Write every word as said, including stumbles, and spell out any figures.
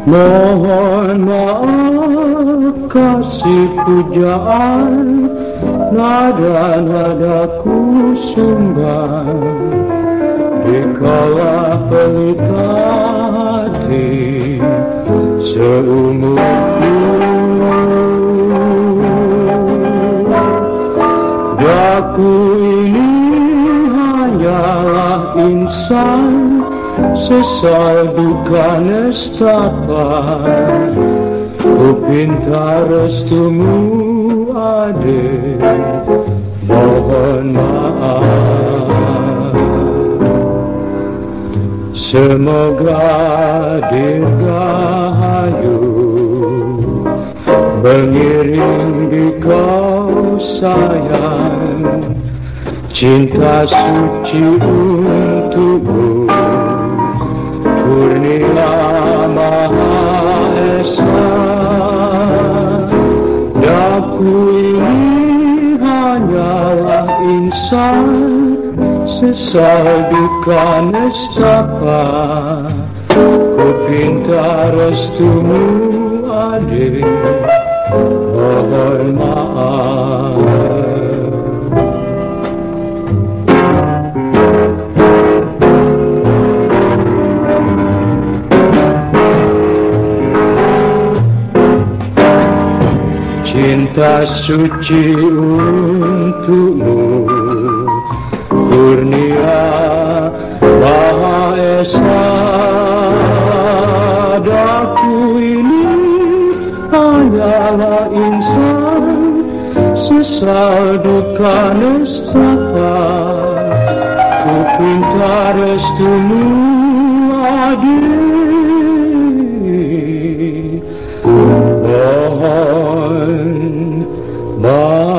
Mohon maaf kasih pujaan, nada-nadaku sumber di kala pelita hati seumurku. Daku ini hanyalah insan, sesal duka nestapa. Ku pinta restumu adik, mohon maaf. Semoga dirgahayu mengiring di kau sayang, cinta suci untukmu, kurnia Maha Esa. Daku ini hanyalah insan, sesal duka nestapa. Ku pinta restumu adik, mohon maaf. Cinta suci untukmu, kurnia Maha Esa. Daku ini hanyalah insan, sesal duka nestapa. Ku pinta restumu adik, mohon maaf.